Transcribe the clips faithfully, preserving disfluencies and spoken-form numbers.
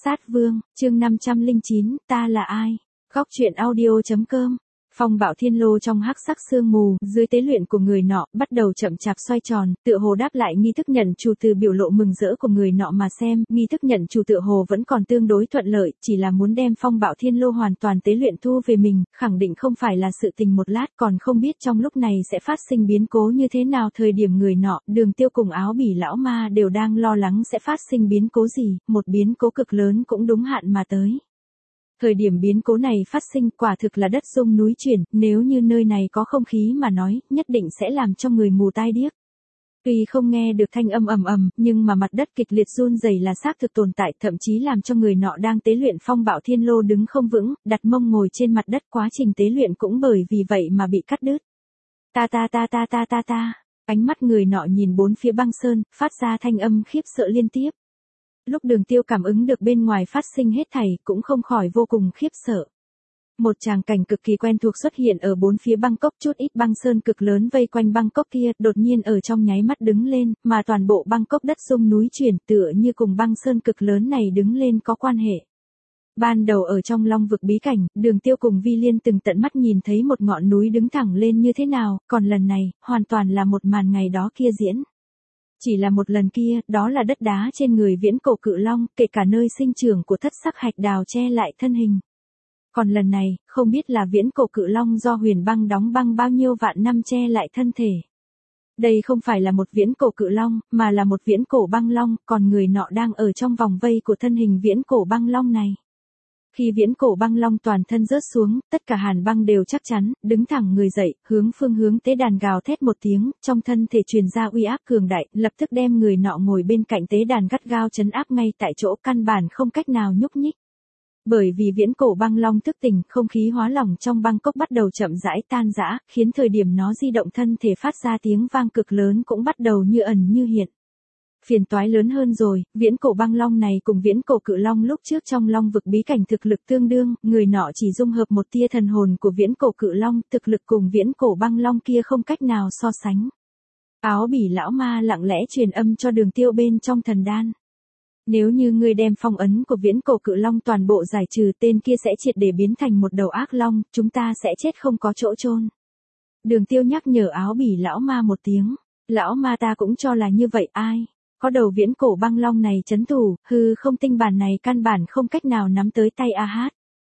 Sát Vương, chương năm trăm lẻ chín, ta là ai? Góc truyện audio.com. Phong bạo thiên lô trong hắc sắc sương mù, dưới tế luyện của người nọ, bắt đầu chậm chạp xoay tròn, tựa hồ đáp lại nghi thức nhận chủ từ biểu lộ mừng rỡ của người nọ mà xem, nghi thức nhận chủ tựa hồ vẫn còn tương đối thuận lợi, chỉ là muốn đem phong bạo thiên lô hoàn toàn tế luyện thu về mình, khẳng định không phải là sự tình một lát, còn không biết trong lúc này sẽ phát sinh biến cố như thế nào. Thời điểm người nọ, Đường Tiêu cùng Áo Bỉ lão ma đều đang lo lắng sẽ phát sinh biến cố gì, một biến cố cực lớn cũng đúng hạn mà tới. Thời điểm biến cố này phát sinh quả thực là đất rung núi chuyển, nếu như nơi này có không khí mà nói, nhất định sẽ làm cho người mù tai điếc. Tuy không nghe được thanh âm ầm ầm, nhưng mà mặt đất kịch liệt run rẩy là xác thực tồn tại, thậm chí làm cho người nọ đang tế luyện phong bạo thiên lô đứng không vững, đặt mông ngồi trên mặt đất, quá trình tế luyện cũng bởi vì vậy mà bị cắt đứt. Ta ta ta ta ta ta ta, ánh mắt người nọ nhìn bốn phía băng sơn, phát ra thanh âm khiếp sợ liên tiếp. Lúc Đường Tiêu cảm ứng được bên ngoài phát sinh hết thảy, cũng không khỏi vô cùng khiếp sợ. Một tràng cảnh cực kỳ quen thuộc xuất hiện ở bốn phía Bangkok, chút ít băng sơn cực lớn vây quanh Bangkok kia, đột nhiên ở trong nháy mắt đứng lên, mà toàn bộ Bangkok đất rung núi chuyển, tựa như cùng băng sơn cực lớn này đứng lên có quan hệ. Ban đầu ở trong Long vực bí cảnh, Đường Tiêu cùng Vi Liên từng tận mắt nhìn thấy một ngọn núi đứng thẳng lên như thế nào, còn lần này, hoàn toàn là một màn ngày đó kia diễn. Chỉ là một lần kia, đó là đất đá trên người viễn cổ cự long, kể cả nơi sinh trưởng của thất sắc hạch đào che lại thân hình. Còn lần này, không biết là viễn cổ cự long do huyền băng đóng băng bao nhiêu vạn năm che lại thân thể. Đây không phải là một viễn cổ cự long, mà là một viễn cổ băng long, còn người nọ đang ở trong vòng vây của thân hình viễn cổ băng long này. Khi viễn cổ băng long toàn thân rớt xuống, tất cả hàn băng đều chắc chắn, đứng thẳng người dậy, hướng phương hướng tế đàn gào thét một tiếng, trong thân thể truyền ra uy áp cường đại, lập tức đem người nọ ngồi bên cạnh tế đàn gắt gao trấn áp ngay tại chỗ, căn bản không cách nào nhúc nhích. Bởi vì viễn cổ băng long thức tỉnh, không khí hóa lỏng trong Bangkok bắt đầu chậm rãi tan rã, khiến thời điểm nó di động thân thể phát ra tiếng vang cực lớn cũng bắt đầu như ẩn như hiện. Phiền toái lớn hơn rồi, viễn cổ băng long này cùng viễn cổ cự long lúc trước trong Long vực bí cảnh thực lực tương đương, người nọ chỉ dung hợp một tia thần hồn của viễn cổ cự long, thực lực cùng viễn cổ băng long kia không cách nào so sánh. Áo Bỉ lão ma lặng lẽ truyền âm cho Đường Tiêu bên trong thần đan. Nếu như ngươi đem phong ấn của viễn cổ cự long toàn bộ giải trừ, tên kia sẽ triệt để biến thành một đầu ác long, chúng ta sẽ chết không có chỗ chôn. Đường Tiêu nhắc nhở Áo Bỉ lão ma một tiếng, lão ma ta cũng cho là như vậy, ai? Có đầu viễn cổ băng long này chấn thủ, hư không tinh bản này căn bản không cách nào nắm tới tay a hát.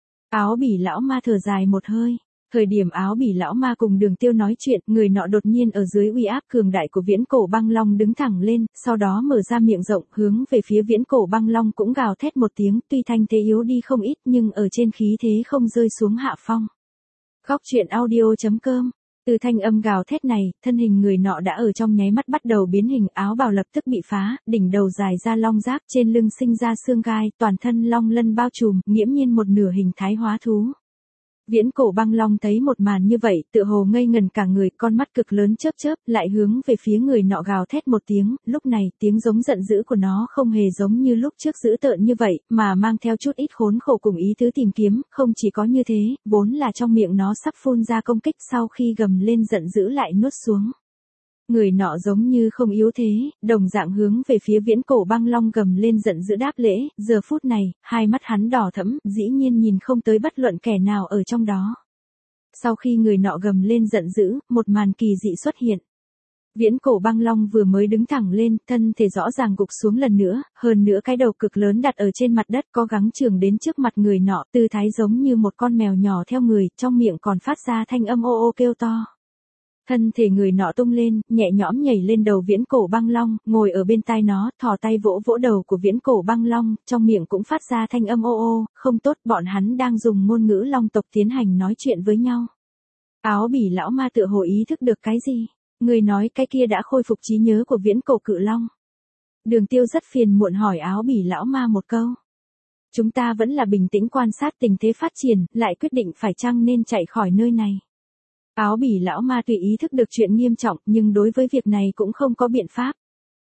Áo Bỉ lão ma thở dài một hơi. Thời điểm Áo Bỉ lão ma cùng Đường Tiêu nói chuyện, người nọ đột nhiên ở dưới uy áp cường đại của viễn cổ băng long đứng thẳng lên, sau đó mở ra miệng rộng, hướng về phía viễn cổ băng long cũng gào thét một tiếng, tuy thanh thế yếu đi không ít nhưng ở trên khí thế không rơi xuống hạ phong. Góc truyện audio.com. Từ thanh âm gào thét này, thân hình người nọ đã ở trong nháy mắt bắt đầu biến hình, áo bào lập tức bị phá, đỉnh đầu dài ra long giáp, trên lưng sinh ra xương gai, toàn thân long lân bao trùm, nghiễm nhiên một nửa hình thái hóa thú. Viễn cổ băng long thấy một màn như vậy, tựa hồ ngây ngần cả người, con mắt cực lớn chớp chớp, lại hướng về phía người nọ gào thét một tiếng, lúc này, tiếng giống giận dữ của nó không hề giống như lúc trước dữ tợn như vậy, mà mang theo chút ít khốn khổ cùng ý tứ tìm kiếm, không chỉ có như thế, vốn là trong miệng nó sắp phun ra công kích, sau khi gầm lên giận dữ lại nuốt xuống. Người nọ giống như không yếu thế, đồng dạng hướng về phía viễn cổ băng long gầm lên giận dữ đáp lễ, giờ phút này, hai mắt hắn đỏ thẫm, dĩ nhiên nhìn không tới bất luận kẻ nào ở trong đó. Sau khi người nọ gầm lên giận dữ, một màn kỳ dị xuất hiện. Viễn cổ băng long vừa mới đứng thẳng lên, thân thể rõ ràng gục xuống lần nữa, hơn nữa cái đầu cực lớn đặt ở trên mặt đất có gắng trường đến trước mặt người nọ, tư thái giống như một con mèo nhỏ theo người, trong miệng còn phát ra thanh âm ô ô kêu to. Thân thể người nọ tung lên, nhẹ nhõm nhảy lên đầu viễn cổ băng long, ngồi ở bên tai nó, thò tay vỗ vỗ đầu của viễn cổ băng long, trong miệng cũng phát ra thanh âm ô ô, không tốt, bọn hắn đang dùng ngôn ngữ long tộc tiến hành nói chuyện với nhau. Áo Bỉ lão ma tựa hồ ý thức được cái gì? Người nói cái kia đã khôi phục trí nhớ của viễn cổ cự long. Đường Tiêu rất phiền muộn hỏi Áo Bỉ lão ma một câu. Chúng ta vẫn là bình tĩnh quan sát tình thế phát triển, lại quyết định phải chăng nên chạy khỏi nơi này. Áo Bỉ lão ma tùy ý thức được chuyện nghiêm trọng, nhưng đối với việc này cũng không có biện pháp.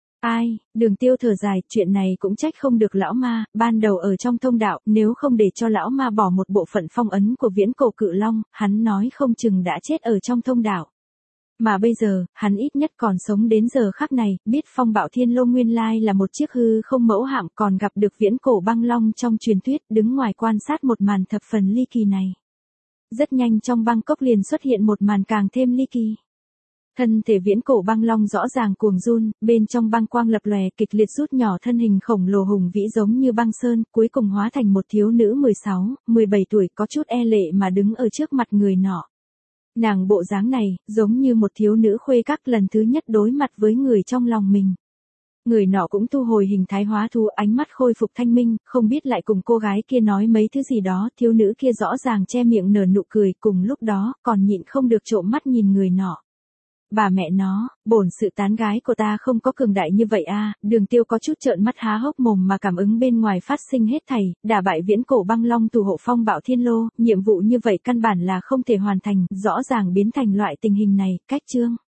Ai, Đường Tiêu thở dài, chuyện này cũng trách không được lão ma, ban đầu ở trong thông đạo, nếu không để cho lão ma bỏ một bộ phận phong ấn của viễn cổ cự long, hắn nói không chừng đã chết ở trong thông đạo. Mà bây giờ, hắn ít nhất còn sống đến giờ khắc này, biết phong bạo thiên lô nguyên lai là một chiếc hư không mẫu hạm, còn gặp được viễn cổ băng long trong truyền thuyết, đứng ngoài quan sát một màn thập phần ly kỳ này. Rất nhanh trong Bangkok liền xuất hiện một màn càng thêm ly kỳ. Thân thể viễn cổ băng long rõ ràng cuồng run, bên trong băng quang lập lòe kịch liệt rút nhỏ thân hình khổng lồ hùng vĩ giống như băng sơn, cuối cùng hóa thành một thiếu nữ mười sáu, mười bảy tuổi có chút e lệ mà đứng ở trước mặt người nọ. Nàng bộ dáng này, giống như một thiếu nữ khuê các lần thứ nhất đối mặt với người trong lòng mình. Người nọ cũng thu hồi hình thái hóa thú, ánh mắt khôi phục thanh minh, không biết lại cùng cô gái kia nói mấy thứ gì đó, thiếu nữ kia rõ ràng che miệng nở nụ cười, cùng lúc đó, còn nhịn không được trộm mắt nhìn người nọ. Bà mẹ nó, bổn sự tán gái của ta không có cường đại như vậy a. Đường Tiêu có chút trợn mắt há hốc mồm mà cảm ứng bên ngoài phát sinh hết thảy, đả bại viễn cổ băng long thủ hộ phong bạo thiên lô, nhiệm vụ như vậy căn bản là không thể hoàn thành, rõ ràng biến thành loại tình hình này, cách chương.